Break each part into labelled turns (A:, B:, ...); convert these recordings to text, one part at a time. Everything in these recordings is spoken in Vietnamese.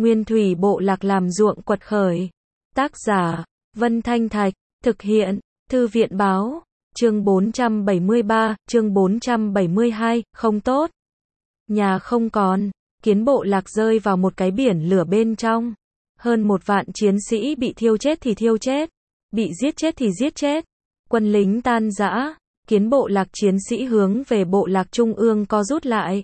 A: Nguyên thủy bộ lạc làm ruộng quật khởi. Tác giả, Vân Thanh Thạch, thực hiện, Thư viện báo, chương 473, chương 472, không tốt. Nhà không còn, Kiến bộ lạc rơi vào một cái biển lửa bên trong. Hơn 1 vạn chiến sĩ bị thiêu chết thì thiêu chết, bị giết chết thì giết chết. Quân lính tan rã, Kiến bộ lạc chiến sĩ hướng về bộ lạc trung ương co rút lại.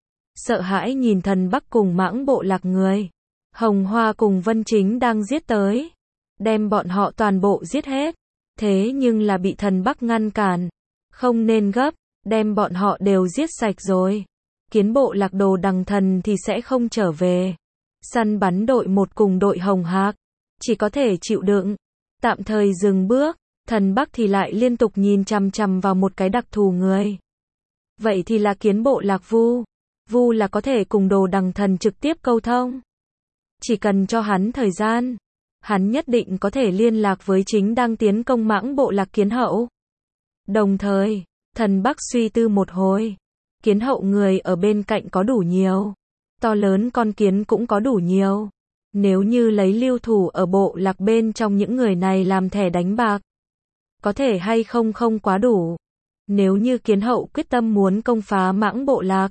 A: Sợ hãi nhìn Thần Bắc cùng Mãng bộ lạc người. Hồng Hoa cùng Vân Chính đang giết tới, đem bọn họ toàn bộ giết hết. Thế nhưng là bị Thần Bắc ngăn cản. Không nên gấp, đem bọn họ đều giết sạch rồi. Kiến bộ lạc Đồ Đằng Thần thì sẽ không trở về. Săn bắn đội 1 cùng đội Hồng Hạc chỉ có thể chịu đựng, tạm thời dừng bước. Thần Bắc thì lại liên tục nhìn chằm chằm vào một cái đặc thù người. Vậy thì là Kiến bộ lạc Vu. Vu là có thể cùng Đồ Đằng Thần trực tiếp câu thông. Chỉ cần cho hắn thời gian, hắn nhất định có thể liên lạc với chính đang tiến công Mãng bộ lạc Kiến hậu. Đồng thời, Thần Bắc suy tư một hồi. Kiến hậu người ở bên cạnh có đủ nhiều. To lớn con kiến cũng có đủ nhiều. Nếu như lấy lưu thủ ở bộ lạc bên trong những người này làm thẻ đánh bạc, có thể hay không không quá đủ. Nếu như Kiến hậu quyết tâm muốn công phá Mãng bộ lạc,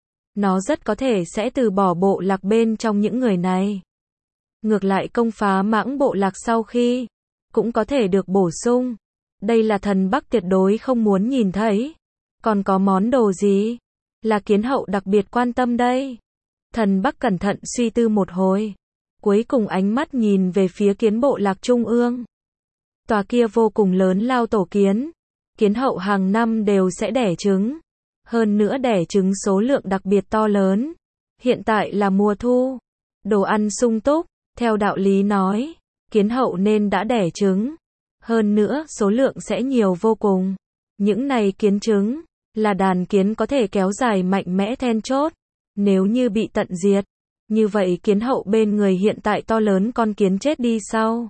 A: nó rất có thể sẽ từ bỏ bộ lạc bên trong những người này. Ngược lại công phá Mãng bộ lạc sau khi, cũng có thể được bổ sung. Đây là Thần Bắc tuyệt đối không muốn nhìn thấy. Còn có món đồ gì là Kiến hậu đặc biệt quan tâm đây? Thần Bắc cẩn thận suy tư một hồi. Cuối cùng ánh mắt nhìn về phía Kiến bộ lạc trung ương. Tòa kia vô cùng lớn lao tổ kiến. Kiến hậu hàng năm đều sẽ đẻ trứng. Hơn nữa đẻ trứng số lượng đặc biệt to lớn. Hiện tại là mùa thu. Đồ ăn sung túc. Theo đạo lý nói, Kiến hậu nên đã đẻ trứng. Hơn nữa số lượng sẽ nhiều vô cùng. Những này kiến trứng là đàn kiến có thể kéo dài mạnh mẽ then chốt. Nếu như bị tận diệt, như vậy Kiến hậu bên người hiện tại to lớn con kiến chết đi sau,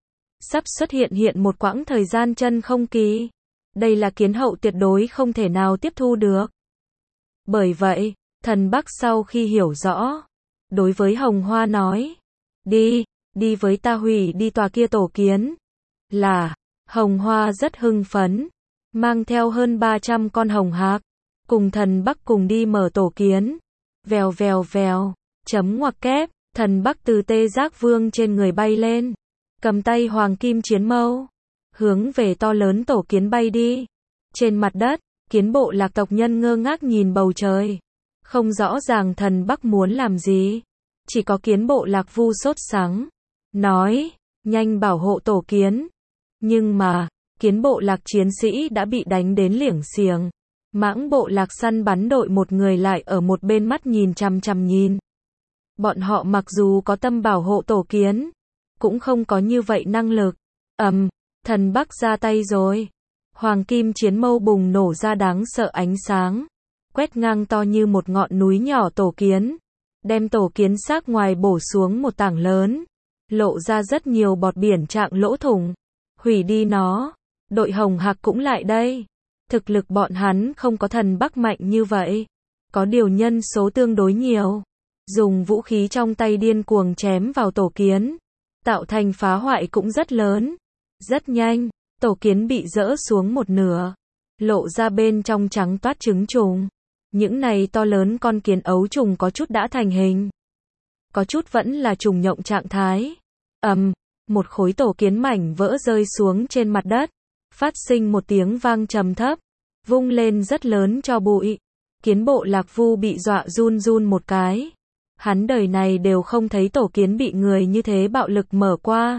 A: sắp xuất hiện một quãng thời gian chân không kỳ. Đây là Kiến hậu tuyệt đối không thể nào tiếp thu được. Bởi vậy, Thần Bắc sau khi hiểu rõ, đối với Hồng Hoa nói, đi với ta hủy đi tòa kia tổ kiến. Là, Hồng Hoa rất hưng phấn, mang theo hơn 300 con hồng hạc, cùng Thần Bắc cùng đi mở tổ kiến. Vèo vèo vèo, chấm ngoặc kép, Thần Bắc từ Tê Giác Vương trên người bay lên, cầm tay hoàng kim chiến mâu, hướng về to lớn tổ kiến bay đi. Trên mặt đất, Kiến bộ lạc tộc nhân ngơ ngác nhìn bầu trời, không rõ ràng Thần Bắc muốn làm gì. Chỉ có Kiến bộ lạc Vu sốt sắng, nói, nhanh bảo hộ tổ kiến. Nhưng mà, Kiến bộ lạc chiến sĩ đã bị đánh đến liểng xiềng. Mãng bộ lạc săn bắn đội 1 người lại ở một bên mắt nhìn chằm chằm nhìn. Bọn họ mặc dù có tâm bảo hộ tổ kiến, cũng không có như vậy năng lực. Thần Bắc ra tay rồi. Hoàng kim chiến mâu bùng nổ ra đáng sợ ánh sáng, quét ngang to như một ngọn núi nhỏ tổ kiến, đem tổ kiến xác ngoài bổ xuống một tảng lớn, lộ ra rất nhiều bọt biển trạng lỗ thủng. Hủy đi nó. Đội Hồng Hạc cũng lại đây. Thực lực bọn hắn không có Thần Bắc mạnh như vậy, có điều nhân số tương đối nhiều, dùng vũ khí trong tay điên cuồng chém vào tổ kiến, tạo thành phá hoại cũng rất lớn. Rất nhanh, tổ kiến bị dỡ xuống một nửa, lộ ra bên trong trắng toát trứng trùng. Những này to lớn con kiến ấu trùng có chút đã thành hình, có chút vẫn là trùng nhộng trạng thái. Một khối tổ kiến mảnh vỡ rơi xuống trên mặt đất, phát sinh một tiếng vang trầm thấp, vung lên rất lớn cho bụi. Kiến bộ lạc Vu bị dọa run run một cái. Hắn đời này đều không thấy tổ kiến bị người như thế bạo lực mở qua.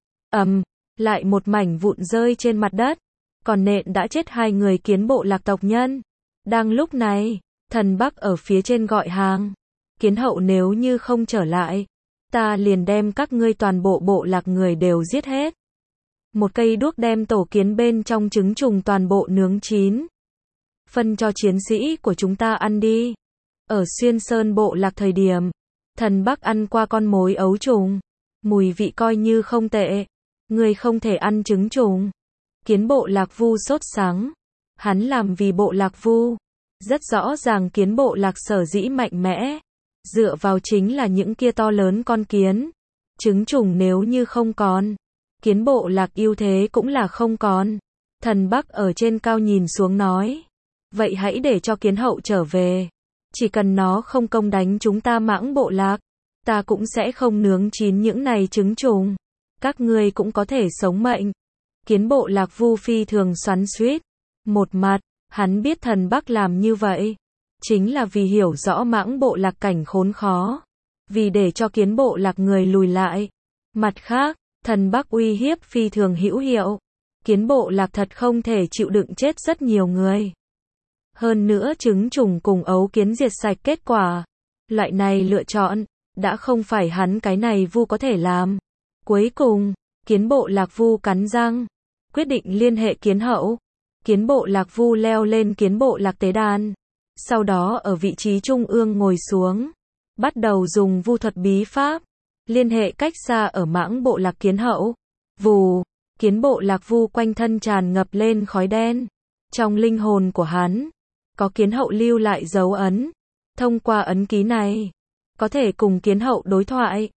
A: Lại một mảnh vụn rơi trên mặt đất, còn nện đã chết 2 người Kiến bộ lạc tộc nhân. Đang lúc này, Thần Bắc ở phía trên gọi hàng. Kiến hậu nếu như không trở lại, ta liền đem các ngươi toàn bộ bộ lạc người đều giết hết. Một cây đuốc đem tổ kiến bên trong trứng trùng toàn bộ nướng chín. Phân cho chiến sĩ của chúng ta ăn đi. Ở Xuyên Sơn bộ lạc thời điểm, Thần Bắc ăn qua con mối ấu trùng, mùi vị coi như không tệ. Người không thể ăn trứng trùng. Kiến bộ lạc Vu sốt sắng. Hắn làm vì bộ lạc Vu, rất rõ ràng Kiến bộ lạc sở dĩ mạnh mẽ, dựa vào chính là những kia to lớn con kiến. Trứng trùng nếu như không còn, kiến bộ lạc ưu thế cũng là không còn. Thần Bắc ở trên cao nhìn xuống nói. Vậy hãy để cho kiến hậu trở về. Chỉ cần nó không công đánh chúng ta Mãng bộ lạc, ta cũng sẽ không nướng chín những này trứng trùng. Các ngươi cũng có thể sống mệnh. Kiến bộ lạc Vu phi thường xoắn xuýt. Một mặt, hắn biết thần Bắc làm như vậy chính là vì hiểu rõ Mãng bộ lạc cảnh khốn khó, vì để cho kiến bộ lạc người lùi lại. Mặt khác, thần Bắc uy hiếp phi thường hữu hiệu. Kiến bộ lạc thật không thể chịu đựng chết rất nhiều người. Hơn nữa trứng trùng cùng ấu kiến diệt sạch kết quả. Loại này lựa chọn, đã không phải hắn cái này Vu có thể làm. Cuối cùng, kiến bộ lạc Vu cắn răng, quyết định liên hệ kiến hậu. Kiến bộ lạc Vu leo lên kiến bộ lạc tế đàn. Sau đó ở vị trí trung ương ngồi xuống. Bắt đầu dùng vu thuật bí pháp. Liên hệ cách xa ở Mãng bộ lạc kiến hậu. Vù, kiến bộ lạc Vu quanh thân tràn ngập lên khói đen. Trong linh hồn của hắn, có kiến hậu lưu lại dấu ấn. Thông qua ấn ký này, có thể cùng kiến hậu đối thoại.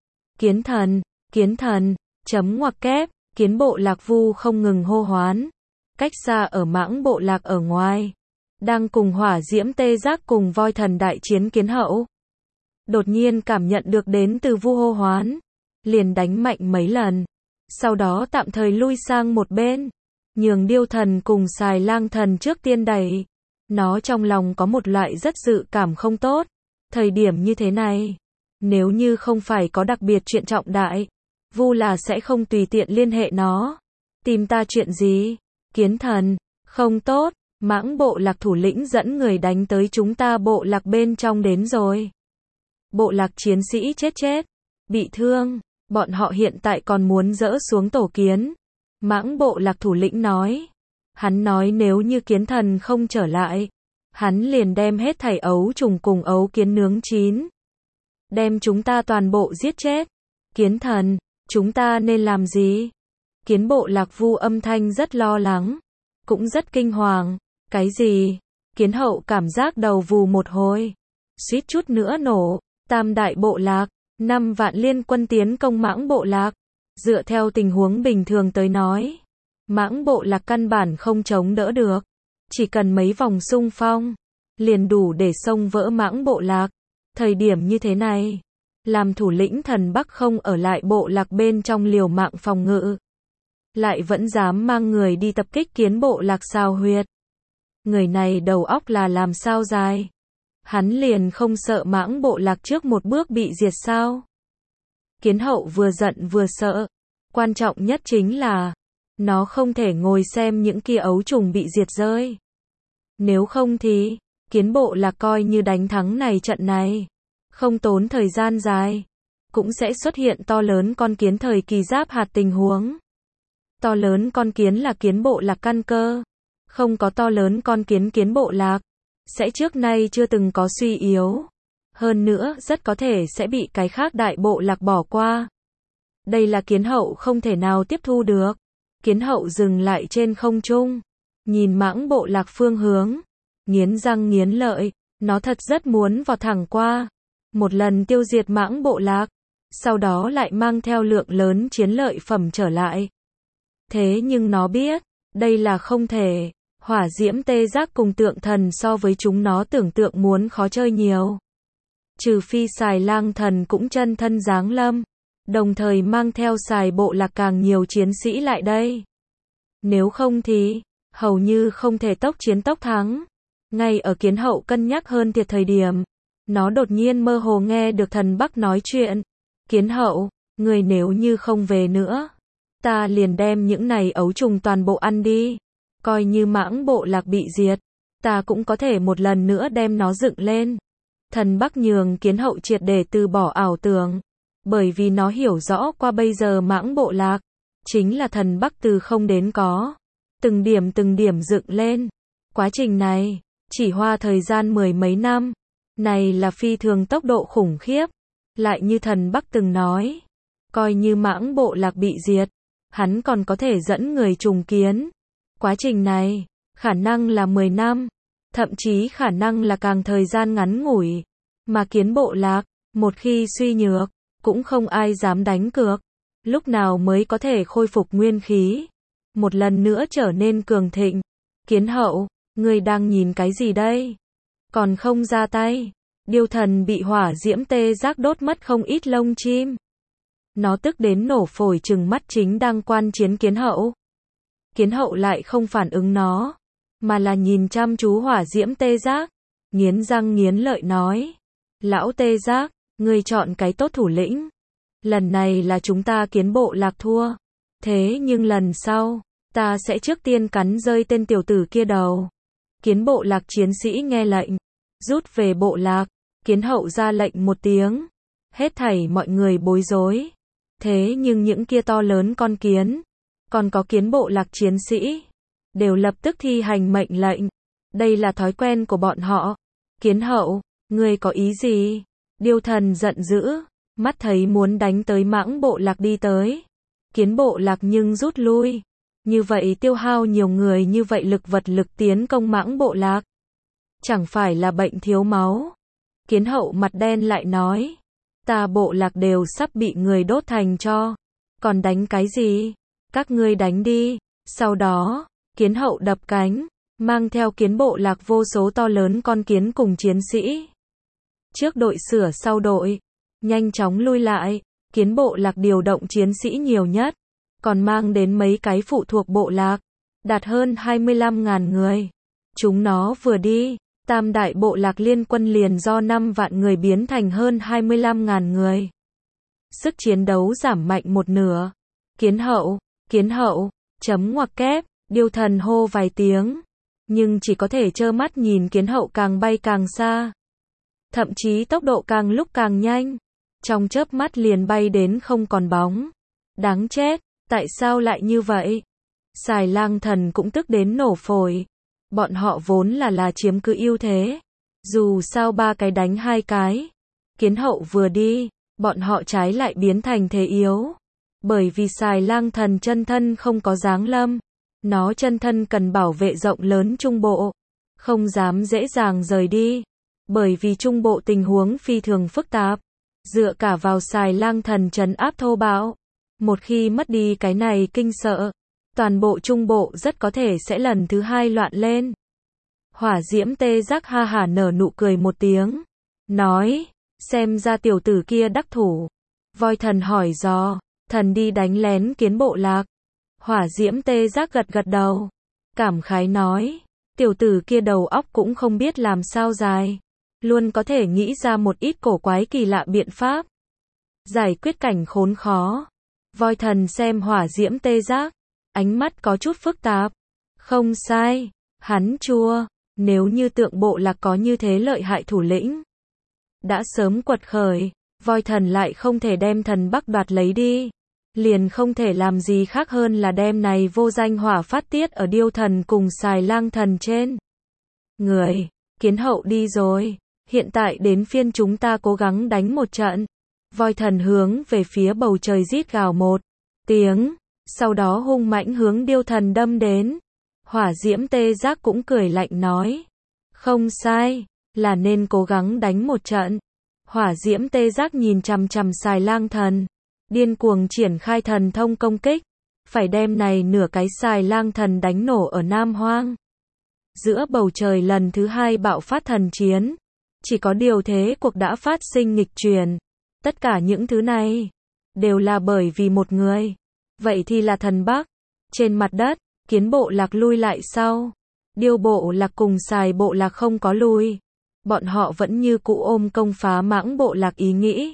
A: Kiến thần, chấm ngoặc kép, kiến bộ lạc Vu không ngừng hô hoán. Cách xa ở Mãng bộ lạc ở ngoài, đang cùng hỏa diễm tê giác cùng voi thần đại chiến kiến hậu. Đột nhiên cảm nhận được đến từ Vu hô hoán, liền đánh mạnh mấy lần. Sau đó tạm thời lui sang một bên, nhường điêu thần cùng xài lang thần trước tiên đẩy. Nó trong lòng có một loại rất dự cảm không tốt. Thời điểm như thế này, nếu như không phải có đặc biệt chuyện trọng đại, Vu là sẽ không tùy tiện liên hệ nó. Tìm ta chuyện gì? Kiến thần, không tốt, Mãng bộ lạc thủ lĩnh dẫn người đánh tới chúng ta bộ lạc bên trong đến rồi. Bộ lạc chiến sĩ chết, bị thương, bọn họ hiện tại còn muốn dỡ xuống tổ kiến. Mãng bộ lạc thủ lĩnh nói. Hắn nói nếu như kiến thần không trở lại, hắn liền đem hết thảy ấu trùng cùng ấu kiến nướng chín. Đem chúng ta toàn bộ giết chết. Kiến thần, chúng ta nên làm gì? Kiến bộ lạc Vu âm thanh rất lo lắng, cũng rất kinh hoàng. Cái gì? Kiến hậu cảm giác đầu vù một hồi, suýt chút nữa nổ. Tam đại bộ lạc, 5 vạn liên quân tiến công Mãng bộ lạc. Dựa theo tình huống bình thường tới nói, Mãng bộ lạc căn bản không chống đỡ được. Chỉ cần mấy vòng xung phong, liền đủ để xông vỡ Mãng bộ lạc. Thời điểm như thế này, làm thủ lĩnh thần Bắc không ở lại bộ lạc bên trong liều mạng phòng ngự, lại vẫn dám mang người đi tập kích kiến bộ lạc sao huyệt. Người này đầu óc là làm sao dài? Hắn liền không sợ Mãng bộ lạc trước một bước bị diệt sao? Kiến hậu vừa giận vừa sợ. Quan trọng nhất chính là, nó không thể ngồi xem những kia ấu trùng bị diệt rơi. Nếu không thì, kiến bộ lạc coi như đánh thắng này trận này, không tốn thời gian dài, cũng sẽ xuất hiện to lớn con kiến thời kỳ giáp hạt tình huống. To lớn con kiến là kiến bộ lạc căn cơ. Không có to lớn con kiến kiến bộ lạc, sẽ trước nay chưa từng có suy yếu. Hơn nữa, rất có thể sẽ bị cái khác đại bộ lạc bỏ qua. Đây là kiến hậu không thể nào tiếp thu được. Kiến hậu dừng lại trên không trung, nhìn Mãng bộ lạc phương hướng, nghiến răng nghiến lợi, nó thật rất muốn vọt thẳng qua, một lần tiêu diệt Mãng bộ lạc, sau đó lại mang theo lượng lớn chiến lợi phẩm trở lại. Thế nhưng nó biết, đây là không thể. Hỏa diễm tê giác cùng tượng thần so với chúng nó tưởng tượng muốn khó chơi nhiều. Trừ phi xài lang thần cũng chân thân giáng lâm, đồng thời mang theo xài bộ lạc càng nhiều chiến sĩ lại đây. Nếu không thì, hầu như không thể tốc chiến tốc thắng. Ngay ở kiến hậu cân nhắc hơn thiệt thời điểm, nó đột nhiên mơ hồ nghe được thần Bắc nói chuyện. Kiến hậu, người nếu như không về nữa, ta liền đem những này ấu trùng toàn bộ ăn đi. Coi như Mãng bộ lạc bị diệt, ta cũng có thể một lần nữa đem nó dựng lên. Thần Bắc nhường kiến hậu triệt để từ bỏ ảo tưởng, bởi vì nó hiểu rõ qua bây giờ Mãng bộ lạc chính là thần Bắc từ không đến có, từng điểm dựng lên. Quá trình này chỉ hoa thời gian 10 mấy năm, này là phi thường tốc độ khủng khiếp. Lại như thần Bắc từng nói, coi như Mãng bộ lạc bị diệt, hắn còn có thể dẫn người trùng kiến. Quá trình này, khả năng là 10 năm, thậm chí khả năng là càng thời gian ngắn ngủi, mà kiến bộ lạc Một khi suy nhược, cũng không ai dám đánh cược. Lúc nào mới có thể khôi phục nguyên khí, một lần nữa trở nên cường thịnh. Kiến Hậu, ngươi đang nhìn cái gì đây? Còn không ra tay. Điêu thần bị hỏa diễm tê giác đốt mất không ít lông chim. Nó tức đến nổ phổi trừng mắt chính đang quan chiến Kiến Hậu. Kiến Hậu lại không phản ứng nó, mà là nhìn chăm chú hỏa diễm tê giác, nghiến răng nghiến lợi nói. Lão tê giác, ngươi chọn cái tốt thủ lĩnh. Lần này là chúng ta Kiến bộ lạc thua. Thế nhưng lần sau, ta sẽ trước tiên cắn rơi tên tiểu tử kia đầu. Kiến bộ lạc chiến sĩ nghe lệnh, rút về bộ lạc. Kiến Hậu ra lệnh một tiếng. Hết thảy mọi người bối rối. Thế nhưng những kia to lớn con kiến, còn có Kiến bộ lạc chiến sĩ, đều lập tức thi hành mệnh lệnh. Đây là thói quen của bọn họ. Kiến Hậu, ngươi có ý gì? Điêu thần giận dữ, mắt thấy muốn đánh tới Mãng bộ lạc đi tới. Kiến bộ lạc nhưng rút lui. Như vậy tiêu hao nhiều người như vậy lực vật lực tiến công Mãng bộ lạc. Chẳng phải là bệnh thiếu máu. Kiến Hậu mặt đen lại nói. Ta bộ lạc đều sắp bị người đốt thành tro. Còn đánh cái gì? Các ngươi đánh đi. Sau đó, Kiến Hậu đập cánh, mang theo Kiến bộ lạc vô số to lớn con kiến cùng chiến sĩ. Trước đội sửa sau đội, nhanh chóng lui lại. Kiến bộ lạc điều động chiến sĩ nhiều nhất, còn mang đến mấy cái phụ thuộc bộ lạc, đạt hơn 25.000 người. Chúng nó vừa đi, tam đại bộ lạc liên quân liền do 5 vạn người biến thành hơn 25.000 người. Sức chiến đấu giảm mạnh một nửa. Kiến Hậu, chấm ngoặc kép, Điêu thần hô vài tiếng, nhưng chỉ có thể trơ mắt nhìn Kiến Hậu càng bay càng xa. Thậm chí tốc độ càng lúc càng nhanh, trong chớp mắt liền bay đến không còn bóng. Đáng chết, tại sao lại như vậy? Xài Lang Thần cũng tức đến nổ phổi. Bọn họ vốn là chiếm cứ ưu thế. Dù sao 3 cái đánh 2 cái. Kiến Hậu vừa đi, bọn họ trái lại biến thành thế yếu. Bởi vì Xài Lang Thần chân thân không có giáng lâm. Nó chân thân cần bảo vệ rộng lớn Trung Bộ. Không dám dễ dàng rời đi. Bởi vì Trung Bộ tình huống phi thường phức tạp. Dựa cả vào Xài Lang Thần trấn áp thô bạo. Một khi mất đi cái này kinh sợ, toàn bộ Trung Bộ rất có thể sẽ lần thứ 2 loạn lên. Hỏa diễm tê giác ha hả nở nụ cười một tiếng. Nói, xem ra tiểu tử kia đắc thủ. Voi thần hỏi dò, thần đi đánh lén Kiến bộ lạc. Hỏa diễm tê giác gật gật đầu. Cảm khái nói, tiểu tử kia đầu óc cũng không biết làm sao dài. Luôn có thể nghĩ ra một ít cổ quái kỳ lạ biện pháp. Giải quyết cảnh khốn khó. Voi thần xem hỏa diễm tê giác. Ánh mắt có chút phức tạp. Không sai, hắn chua. Nếu như Tượng bộ lạc có như thế lợi hại thủ lĩnh, đã sớm quật khởi. Voi thần lại không thể đem thần Bắc đoạt lấy đi. Liền không thể làm gì khác hơn là đem này vô danh hỏa phát tiết ở Điêu thần cùng Xài Lang Thần trên người. Kiến Hậu đi rồi. Hiện tại đến phiên chúng ta cố gắng đánh một trận. Voi thần hướng về phía bầu trời rít gào một tiếng, sau đó hung mãnh hướng Điêu thần đâm đến. Hỏa diễm tê giác cũng cười lạnh nói. Không sai, là nên cố gắng đánh một trận. Hỏa diễm tê giác nhìn chằm chằm Xài Lang Thần, điên cuồng triển khai thần thông công kích. Phải đem này nửa cái Xài Lang Thần đánh nổ ở Nam Hoang. Giữa bầu trời lần thứ 2 bạo phát thần chiến. Chỉ có điều thế cuộc đã phát sinh nghịch chuyển. Tất cả những thứ này đều là bởi vì một người. Vậy thì là thần Bắc. Trên mặt đất, Kiến bộ lạc lui lại sau. Điêu bộ lạc cùng Xài bộ lạc không có lui. Bọn họ vẫn như cũ ôm công phá Mãng bộ lạc ý nghĩ.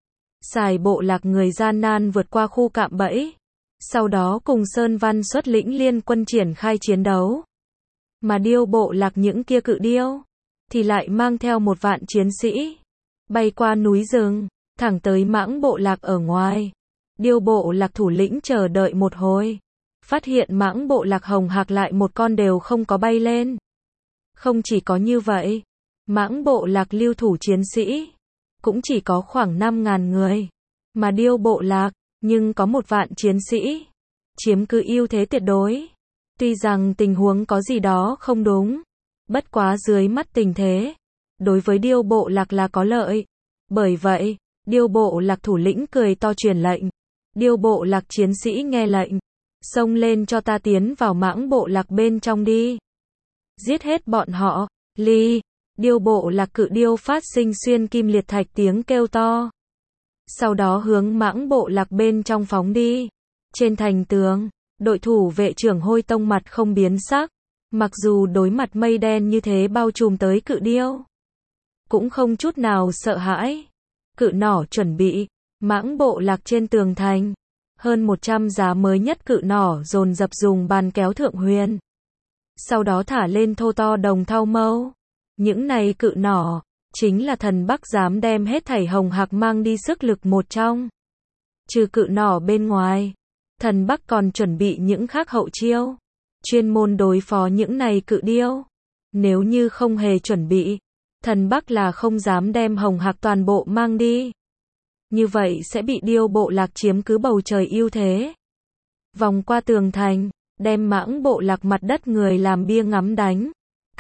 A: Xài bộ lạc người gian nan vượt qua khu cạm bẫy. Sau đó cùng Sơn Văn xuất lĩnh liên quân triển khai chiến đấu. Mà Điêu bộ lạc những kia cự điêu thì lại mang theo 1 vạn chiến sĩ, bay qua núi rừng, thẳng tới Mãng bộ lạc ở ngoài. Điêu bộ lạc thủ lĩnh chờ đợi một hồi, phát hiện Mãng bộ lạc hồng hạc lại một con đều không có bay lên. Không chỉ có như vậy, Mãng bộ lạc lưu thủ chiến sĩ cũng chỉ có khoảng 5.000 người, mà Điêu bộ lạc nhưng có 1 vạn chiến sĩ, chiếm cứ ưu thế tuyệt đối. Tuy rằng tình huống có gì đó không đúng, bất quá dưới mắt tình thế, đối với Điêu bộ lạc là có lợi. Bởi vậy, Điêu Bộ Lạc thủ lĩnh cười to truyền lệnh. Điêu Bộ Lạc chiến sĩ nghe lệnh. Xông lên cho ta tiến vào Mãng Bộ Lạc bên trong đi. Giết hết bọn họ. Ly. Điêu Bộ Lạc cự điêu phát sinh xuyên kim liệt thạch tiếng kêu to. Sau đó hướng Mãng Bộ Lạc bên trong phóng đi. Trên thành tường, đội thủ vệ trưởng Hôi Tông mặt không biến sắc. Mặc dù đối mặt mây đen như thế bao trùm tới cự điêu, cũng không chút nào sợ hãi. Cự nỏ chuẩn bị. Mãng Bộ Lạc trên tường thành. Hơn 100 giá mới nhất cự nỏ dồn dập dùng bàn kéo thượng huyền. Sau đó thả lên thô to đồng thau mâu. Những này cự nỏ, chính là thần Bắc dám đem hết thảy hồng hạc mang đi sức lực một trong. Trừ cự nỏ bên ngoài, thần Bắc còn chuẩn bị những khác hậu chiêu. Chuyên môn đối phó những này cự điêu. Nếu như không hề chuẩn bị, thần Bắc là không dám đem hồng hạc toàn bộ mang đi. Như vậy sẽ bị Điêu Bộ Lạc chiếm cứ bầu trời ưu thế. Vòng qua tường thành, đem Mãng Bộ Lạc mặt đất người làm bia ngắm đánh.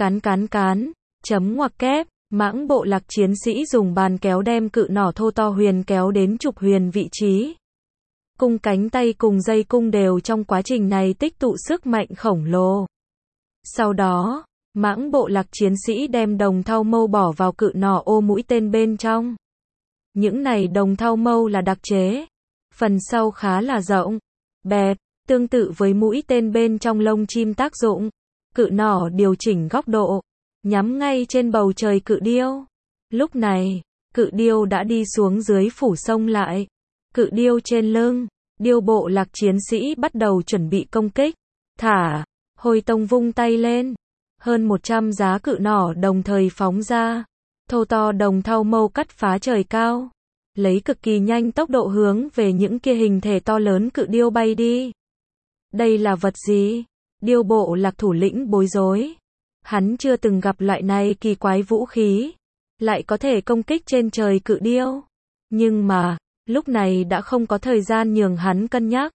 A: Cán, chấm ngoặc kép, Mãng Bộ Lạc chiến sĩ dùng bàn kéo đem cự nỏ thô to huyền kéo đến trục huyền vị trí. Cung cánh tay cùng dây cung đều trong quá trình này tích tụ sức mạnh khổng lồ. Sau đó, Mãng Bộ Lạc chiến sĩ đem đồng thau mâu bỏ vào cự nỏ ô mũi tên bên trong. Những này đồng thau mâu là đặc chế. Phần sau khá là rộng, bẹp, tương tự với mũi tên bên trong lông chim tác dụng. Cự nỏ điều chỉnh góc độ, nhắm ngay trên bầu trời cự điêu. Lúc này, cự điêu đã đi xuống dưới phủ sông lại. Cự điêu trên lưng, Điêu Bộ Lạc chiến sĩ bắt đầu chuẩn bị công kích. Thả, Hôi Tông vung tay lên. Hơn 100 giá cự nỏ đồng thời phóng ra. Thô to đồng thau mâu cắt phá trời cao. Lấy cực kỳ nhanh tốc độ hướng về những kia hình thể to lớn cự điêu bay đi. Đây là vật gì? Điêu Bộ Lạc thủ lĩnh bối rối. Hắn chưa từng gặp loại này kỳ quái vũ khí. Lại có thể công kích trên trời cự điêu. Nhưng mà, lúc này đã không có thời gian nhường hắn cân nhắc.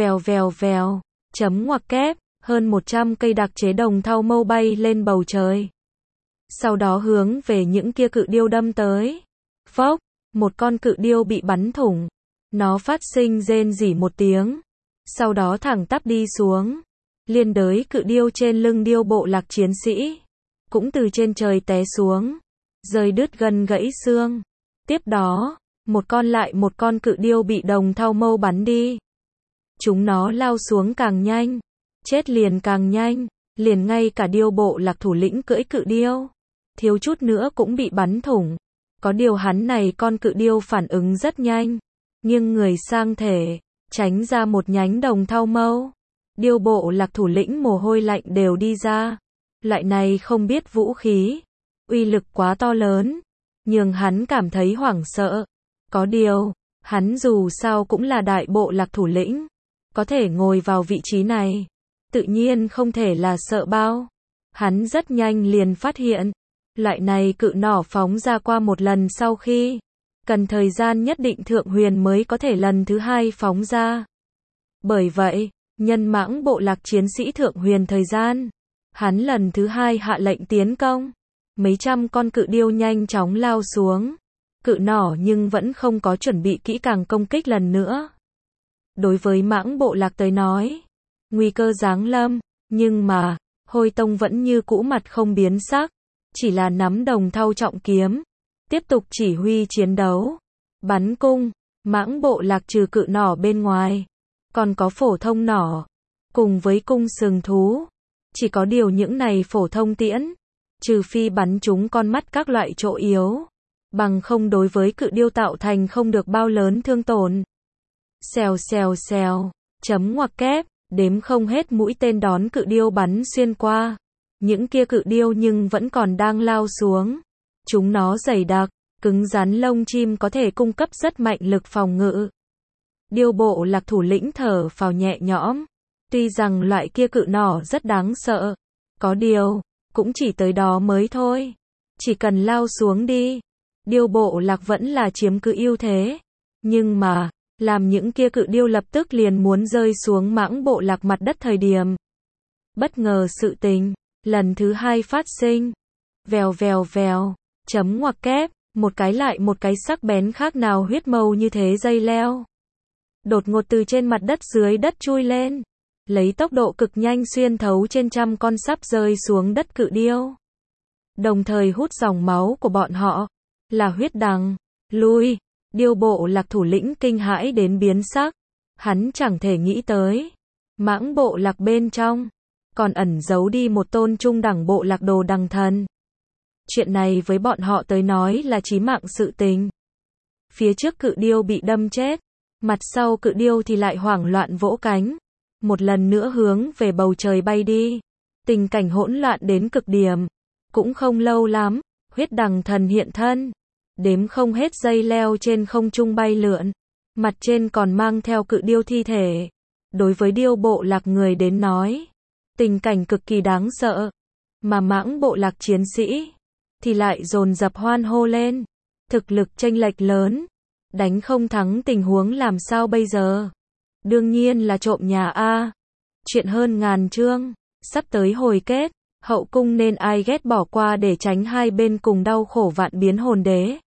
A: Vèo, chấm ngoặc kép, hơn 100 cây đặc chế đồng thau mâu bay lên bầu trời. Sau đó hướng về những kia cự điêu đâm tới. Phốc, một con cự điêu bị bắn thủng. Nó phát sinh rên rỉ một tiếng. Sau đó thẳng tắp đi xuống. Liên đới cự điêu trên lưng Điêu Bộ Lạc chiến sĩ. Cũng từ trên trời té xuống. Rơi đứt gân gãy xương. Tiếp đó, một con cự điêu bị đồng thau mâu bắn đi. Chúng nó lao xuống càng nhanh. Chết liền càng nhanh. Liền ngay cả Điêu Bộ Lạc thủ lĩnh cưỡi cự điêu. Thiếu chút nữa cũng bị bắn thủng. Có điều hắn này con cự điêu phản ứng rất nhanh. Nhưng người sang thể, tránh ra một nhánh đồng thau mâu. Điêu Bộ Lạc thủ lĩnh mồ hôi lạnh đều đi ra. Loại này không biết vũ khí. Uy lực quá to lớn. Nhưng hắn cảm thấy hoảng sợ. Có điều, hắn dù sao cũng là Đại Bộ Lạc thủ lĩnh. Có thể ngồi vào vị trí này. Tự nhiên không thể là sợ bao. Hắn rất nhanh liền phát hiện. Loại này cự nỏ phóng ra qua một lần sau khi. Cần thời gian nhất định thượng huyền mới có thể lần thứ hai phóng ra. Bởi vậy, nhân Mãng Bộ Lạc chiến sĩ thượng huyền thời gian. Hắn lần thứ hai hạ lệnh tiến công. Mấy trăm con cự điêu nhanh chóng lao xuống. Cự nỏ nhưng vẫn không có chuẩn bị kỹ càng công kích lần nữa. Đối với Mãng Bộ Lạc tới nói, nguy cơ giáng lâm, nhưng mà, Hôi Tông vẫn như cũ mặt không biến sắc, chỉ là nắm đồng thau trọng kiếm, tiếp tục chỉ huy chiến đấu, bắn cung. Mãng Bộ Lạc trừ cự nỏ bên ngoài, còn có phổ thông nỏ, cùng với cung sừng thú. Chỉ có điều những này phổ thông tiễn, trừ phi bắn trúng con mắt các loại chỗ yếu, bằng không đối với cự điêu tạo thành không được bao lớn thương tổn. Xèo, chấm ngoặc kép, đếm không hết mũi tên đón cự điêu bắn xuyên qua. Những kia cự điêu nhưng vẫn còn đang lao xuống. Chúng nó dày đặc, cứng rắn lông chim có thể cung cấp rất mạnh lực phòng ngự. Điêu Bộ Lạc thủ lĩnh thở phào nhẹ nhõm. Tuy rằng loại kia cự nỏ rất đáng sợ. Có điều, cũng chỉ tới đó mới thôi. Chỉ cần lao xuống đi. Điêu Bộ Lạc vẫn là chiếm cứ ưu thế. Nhưng mà, làm những kia cự điêu lập tức liền muốn rơi xuống Mãng Bộ Lạc mặt đất thời điểm. Bất ngờ sự tình, lần thứ hai phát sinh. Vèo, chấm ngoặc kép, một cái lại một cái sắc bén khác nào huyết màu như thế dây leo. Đột ngột từ trên mặt đất dưới đất chui lên, lấy tốc độ cực nhanh xuyên thấu trên trăm con sắp rơi xuống đất cự điêu. Đồng thời hút dòng máu của bọn họ, là huyết đằng. Lui, điêu bộ lạc thủ lĩnh kinh hãi đến biến sắc. Hắn chẳng thể nghĩ tới, mãng bộ lạc bên trong, còn ẩn giấu đi một tôn trung đẳng bộ lạc đồ đằng thần. Chuyện này với bọn họ tới nói là chí mạng sự tình. Phía trước cự điêu bị đâm chết, mặt sau cự điêu thì lại hoảng loạn vỗ cánh, một lần nữa hướng về bầu trời bay đi. Tình cảnh hỗn loạn đến cực điểm. Cũng không lâu lắm, huyết đằng thần hiện thân, đếm không hết dây leo trên không trung bay lượn, mặt trên còn mang theo cự điêu thi thể. Đối với điêu bộ lạc người đến nói, tình cảnh cực kỳ đáng sợ, mà mãng bộ lạc chiến sĩ thì lại dồn dập hoan hô lên. Thực lực chênh lệch lớn, đánh không thắng tình huống làm sao bây giờ? Đương nhiên là trộm nhà a. Chuyện hơn ngàn chương, sắp tới hồi kết, hậu cung nên ai ghét bỏ qua để tránh hai bên cùng đau khổ vạn biến hồn đế.